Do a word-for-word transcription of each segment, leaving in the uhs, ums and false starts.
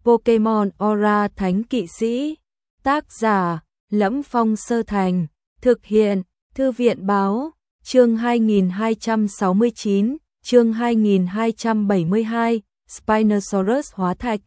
Pokemon Aura Thánh Kỵ Sĩ. Tác giả: Lẫm Phong Sơ Thành. Thực hiện: Thư viện Báo. Chương hai nghìn hai trăm sáu mươi chín, chương hai nghìn hai trăm bảy mươi hai, Spinosaurus hóa thạch.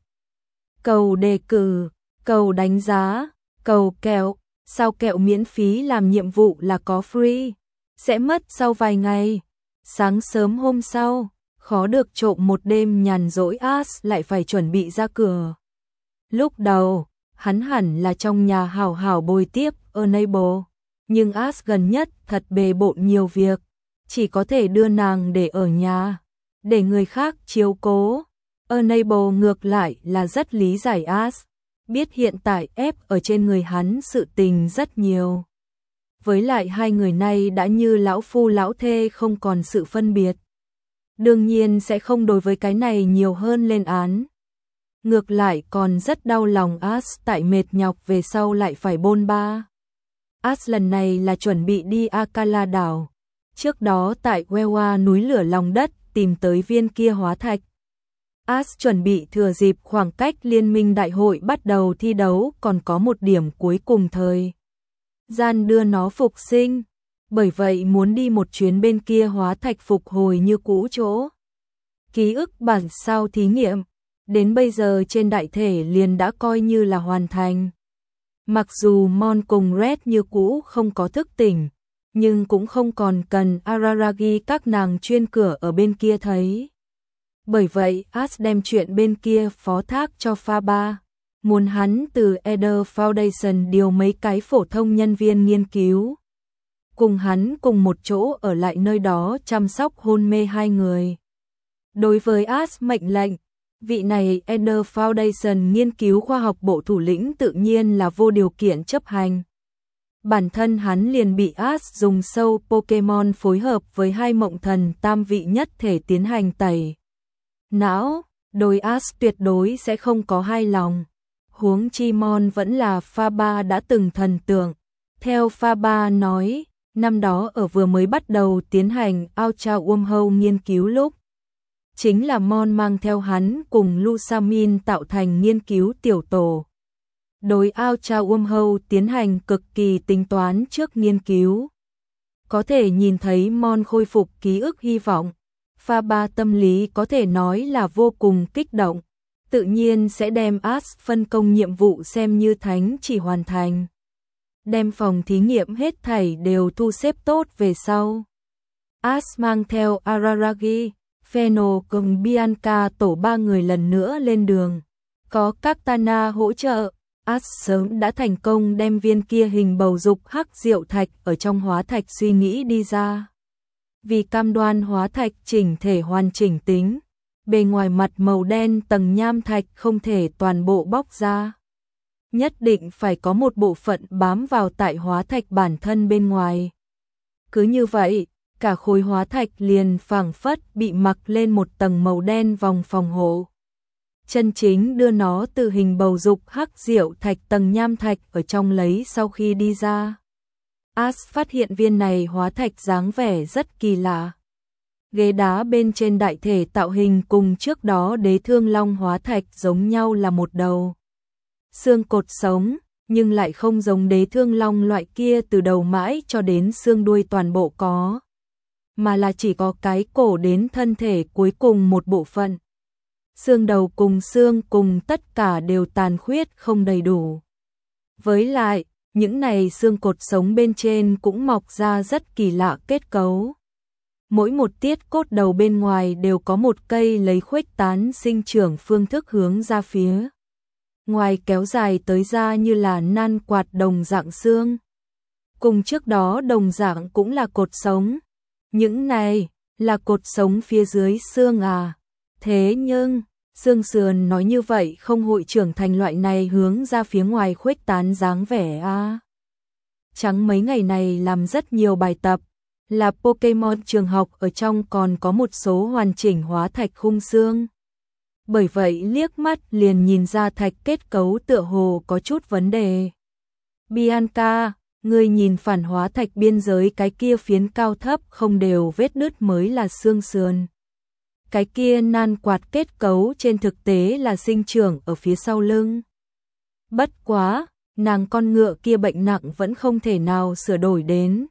Cầu đề cử, cầu đánh giá, cầu kẹo. Sao kẹo miễn phí làm nhiệm vụ là có free, sẽ mất sau vài ngày. Sáng sớm hôm sau, khó được trộm một đêm nhàn rỗi, Ash lại phải chuẩn bị ra cửa. Lúc đầu, hắn hẳn là trong nhà hảo hảo bồi tiếp Enable, nhưng Ash gần nhất thật bề bộn nhiều việc, chỉ có thể đưa nàng để ở nhà, để người khác chiếu cố. Enable ngược lại là rất lý giải Ash, biết hiện tại ép ở trên người hắn sự tình rất nhiều. Với lại hai người này đã như lão phu lão thê, không còn sự phân biệt. Đương nhiên sẽ không đối với cái này nhiều hơn lên án. Ngược lại còn rất đau lòng Ash tại mệt nhọc về sau lại phải bôn ba. Ash lần này là chuẩn bị đi Akala đảo. Trước đó tại Wewa núi lửa lòng đất tìm tới viên kia hóa thạch. Ash chuẩn bị thừa dịp khoảng cách liên minh đại hội bắt đầu thi đấu còn có một điểm cuối cùng thời gian đưa nó phục sinh. Bởi vậy muốn đi một chuyến bên kia hóa thạch phục hồi như cũ chỗ ký ức bản sao thí nghiệm. Đến bây giờ trên đại thể liền đã coi như là hoàn thành. Mặc dù Mon cùng Red như cũ không có thức tỉnh, nhưng cũng không còn cần Araragi các nàng chuyên cửa ở bên kia thấy. Bởi vậy Ash đem chuyện bên kia phó thác cho Faber, muốn hắn từ Eder Foundation điều mấy cái phổ thông nhân viên nghiên cứu, cùng hắn cùng một chỗ ở lại nơi đó chăm sóc hôn mê hai người. Đối với Ash mệnh lệnh, vị này Eder Foundation nghiên cứu khoa học bộ thủ lĩnh tự nhiên là vô điều kiện chấp hành. Bản thân hắn liền bị Ash dùng sâu Pokemon phối hợp với hai mộng thần tam vị nhất thể tiến hành tẩy não, đối Ash tuyệt đối sẽ không có hai lòng. Huống chi Mon vẫn là Faber đã từng thần tượng. Theo Faber nói, năm đó ở vừa mới bắt đầu tiến hành Ultra Wormhole nghiên cứu lúc, chính là Mon mang theo hắn cùng Lusamin tạo thành nghiên cứu tiểu tổ. Đối Ultra Wormhole tiến hành cực kỳ tính toán trước nghiên cứu. Có thể nhìn thấy Mon khôi phục ký ức hy vọng. Faber tâm lý có thể nói là vô cùng kích động, tự nhiên sẽ đem Ash phân công nhiệm vụ xem như thánh chỉ hoàn thành. Đem phòng thí nghiệm hết thảy đều thu xếp tốt về sau. Ash mang theo Araragi, Feno cùng Bianca tổ ba người lần nữa lên đường. Có Katana hỗ trợ, Ash sớm đã thành công đem viên kia hình bầu dục hắc diệu thạch ở trong hóa thạch suy nghĩ đi ra. Vì cam đoan hóa thạch chỉnh thể hoàn chỉnh tính, bề ngoài mặt màu đen tầng nham thạch không thể toàn bộ bóc ra. Nhất định phải có một bộ phận bám vào tại hóa thạch bản thân bên ngoài. Cứ như vậy, cả khối hóa thạch liền phảng phất bị mặc lên một tầng màu đen vòng phòng hộ. Chân chính đưa nó từ hình bầu dục hắc diệu thạch tầng nham thạch ở trong lấy sau khi đi ra. Ash phát hiện viên này hóa thạch dáng vẻ rất kỳ lạ. Ghế đá bên trên đại thể tạo hình cùng trước đó đế thương long hóa thạch giống nhau là một đầu xương cột sống, nhưng lại không giống đế thương long loại kia từ đầu mãi cho đến xương đuôi toàn bộ có, mà là chỉ có cái cổ đến thân thể cuối cùng một bộ phận. Xương đầu cùng xương cùng tất cả đều tàn khuyết không đầy đủ. Với lại, những này xương cột sống bên trên cũng mọc ra rất kỳ lạ kết cấu. Mỗi một tiết cốt đầu bên ngoài đều có một cây lấy khuếch tán sinh trưởng phương thức hướng ra phía ngoài kéo dài tới ra như là nan quạt đồng dạng xương. Cùng trước đó đồng dạng cũng là cột sống. Những này là cột sống phía dưới xương à. Thế nhưng, xương sườn nói như vậy không hội trưởng thành loại này hướng ra phía ngoài khuếch tán dáng vẻ à. Trắng mấy ngày này làm rất nhiều bài tập, là Pokemon trường học ở trong còn có một số hoàn chỉnh hóa thạch khung xương. Bởi vậy liếc mắt liền nhìn ra thạch kết cấu tựa hồ có chút vấn đề. Bianca, ngươi nhìn phản hóa thạch biên giới cái kia phiến cao thấp không đều vết nứt mới là xương sườn. cái kia nan quạt kết cấu trên thực tế là sinh trưởng ở phía sau lưng. Bất quá, nàng con ngựa kia bệnh nặng vẫn không thể nào sửa đổi đến.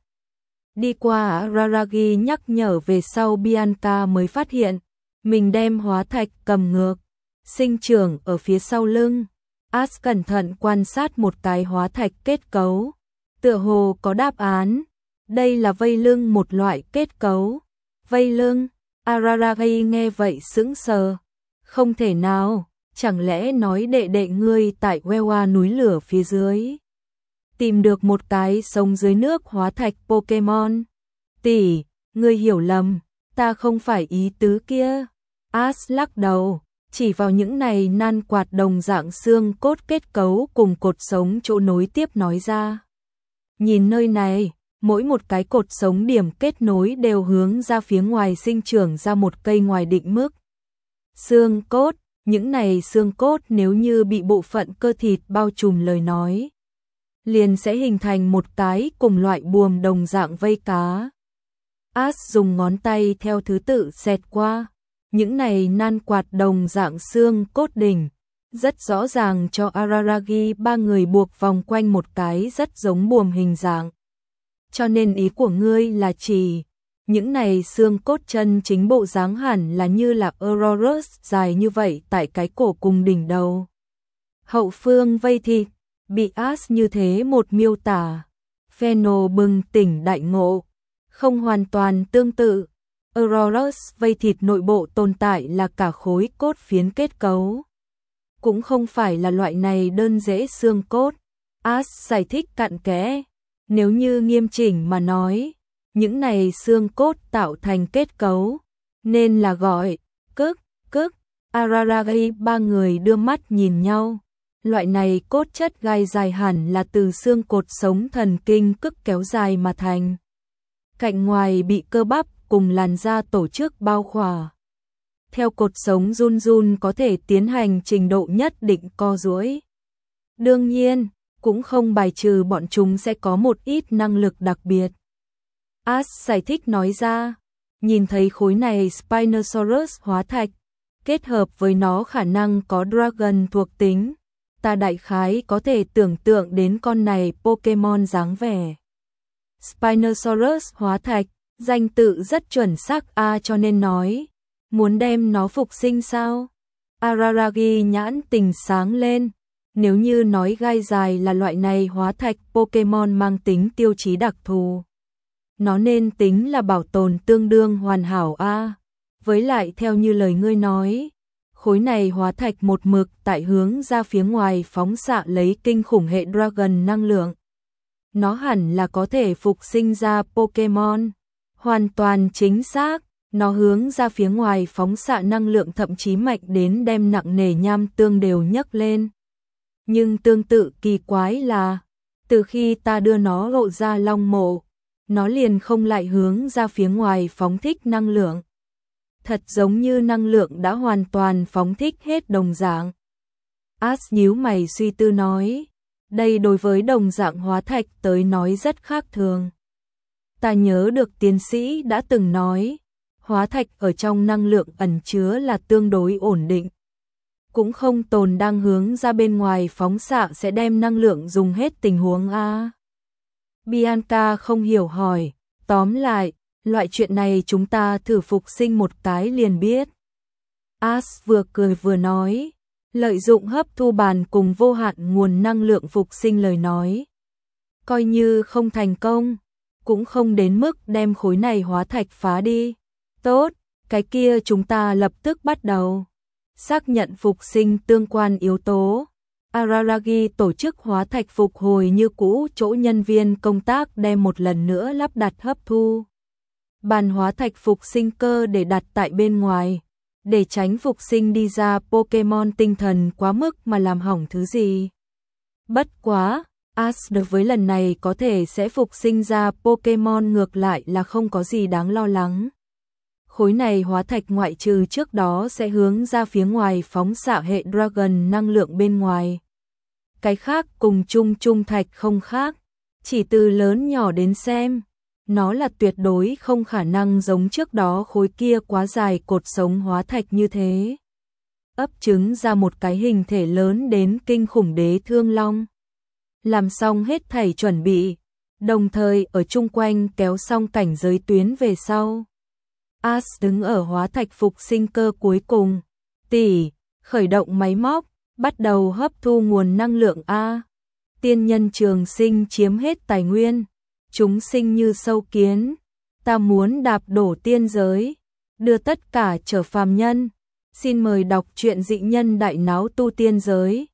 Đi qua Araragi nhắc nhở về sau, Bianca mới phát hiện, mình đem hóa thạch cầm ngược, sinh trưởng ở phía sau lưng. Ash cẩn thận quan sát một cái hóa thạch kết cấu, tựa hồ có đáp án. Đây là vây lưng, một loại kết cấu. Vây lưng? Araragi nghe vậy sững sờ. Không thể nào, chẳng lẽ nói đệ đệ ngươi tại Wewa núi lửa phía dưới tìm được một cái sống dưới nước hóa thạch Pokemon? Tỷ, ngươi hiểu lầm, ta không phải ý tứ kia. Ash lắc đầu, chỉ vào những này nan quạt đồng dạng xương cốt kết cấu cùng cột sống chỗ nối tiếp nói ra. Nhìn nơi này, mỗi một cái cột sống điểm kết nối đều hướng ra phía ngoài sinh trưởng ra một cây ngoài định mức. Xương cốt, những này xương cốt nếu như bị bộ phận cơ thịt bao trùm lời nói, liền sẽ hình thành một cái cùng loại buồm đồng dạng vây cá. Ash dùng ngón tay theo thứ tự xẹt qua, những này nan quạt đồng dạng xương cốt đỉnh, rất rõ ràng cho Araragi ba người buộc vòng quanh một cái rất giống buồm hình dạng. Cho nên ý của ngươi là chỉ, những này xương cốt chân chính bộ dáng hẳn là như là Aurorus dài như vậy tại cái cổ cùng đỉnh đầu. Hậu phương vây thịt, bị Ash như thế một miêu tả, Pheno bừng tỉnh đại ngộ, không hoàn toàn tương tự. Aurorus vây thịt nội bộ tồn tại là cả khối cốt phiến kết cấu, cũng không phải là loại này đơn dễ xương cốt. Ash giải thích cặn kẽ, nếu như nghiêm chỉnh mà nói, những này xương cốt tạo thành kết cấu, nên là gọi cức, cức. Araragi ba người đưa mắt nhìn nhau, loại này cốt chất gai dài hẳn là từ xương cột sống thần kinh cức kéo dài mà thành. Cạnh ngoài bị cơ bắp cùng làn da tổ chức bao khỏa. Theo cột sống run run có thể tiến hành trình độ nhất định co duỗi. Đương nhiên, cũng không bài trừ bọn chúng sẽ có một ít năng lực đặc biệt. Ash giải thích nói ra, nhìn thấy khối này Spinosaurus hóa thạch, kết hợp với nó khả năng có Dragon thuộc tính, ta đại khái có thể tưởng tượng đến con này Pokemon dáng vẻ. Spinosaurus hóa thạch, danh tự rất chuẩn xác a, cho nên nói, muốn đem nó phục sinh sao? Araragi nhãn tình sáng lên, nếu như nói gai dài là loại này hóa thạch Pokemon mang tính tiêu chí đặc thù, nó nên tính là bảo tồn tương đương hoàn hảo a. Với lại theo như lời ngươi nói, khối này hóa thạch một mực tại hướng ra phía ngoài phóng xạ lấy kinh khủng hệ Dragon năng lượng. Nó hẳn là có thể phục sinh ra Pokemon. Hoàn toàn chính xác, nó hướng ra phía ngoài phóng xạ năng lượng thậm chí mạnh đến đem nặng nề nham tương đều nhấc lên. Nhưng tương tự kỳ quái là, từ khi ta đưa nó lộ ra long mộ, nó liền không lại hướng ra phía ngoài phóng thích năng lượng. Thật giống như năng lượng đã hoàn toàn phóng thích hết đồng dạng. Ash nhíu mày suy tư nói, đây đối với đồng dạng hóa thạch tới nói rất khác thường. Ta nhớ được tiến sĩ đã từng nói, hóa thạch ở trong năng lượng ẩn chứa là tương đối ổn định. Cũng không tồn đang hướng ra bên ngoài phóng xạ sẽ đem năng lượng dùng hết tình huống a. Bianca không hiểu hỏi, tóm lại, loại chuyện này chúng ta thử phục sinh một cái liền biết. Ash vừa cười vừa nói, lợi dụng hấp thu bàn cùng vô hạn nguồn năng lượng phục sinh lời nói. Coi như không thành công, cũng không đến mức đem khối này hóa thạch phá đi. Tốt, cái kia chúng ta lập tức bắt đầu. Xác nhận phục sinh tương quan yếu tố. Araragi tổ chức hóa thạch phục hồi như cũ, chỗ nhân viên công tác đem một lần nữa lắp đặt hấp thu bàn hóa thạch phục sinh cơ để đặt tại bên ngoài, để tránh phục sinh đi ra Pokemon tinh thần quá mức mà làm hỏng thứ gì. Bất quá, Ash đối với lần này có thể sẽ phục sinh ra Pokemon ngược lại là không có gì đáng lo lắng. Khối này hóa thạch ngoại trừ trước đó sẽ hướng ra phía ngoài phóng xạ hệ Dragon năng lượng bên ngoài. Cái khác cùng chung chung thạch không khác, chỉ từ lớn nhỏ đến xem, nó là tuyệt đối không khả năng giống trước đó khối kia quá dài cột sống hóa thạch như thế. Ấp trứng ra một cái hình thể lớn đến kinh khủng đế thương long. Làm xong hết thảy chuẩn bị, đồng thời ở chung quanh kéo xong cảnh giới tuyến về sau. As đứng ở hóa thạch phục sinh cơ cuối cùng, tỷ, khởi động máy móc, bắt đầu hấp thu nguồn năng lượng A. Tiên nhân trường sinh chiếm hết tài nguyên, chúng sinh như sâu kiến, ta muốn đạp đổ tiên giới, đưa tất cả trở phàm nhân. Xin mời đọc truyện Dị Nhân Đại Náo Tu Tiên Giới.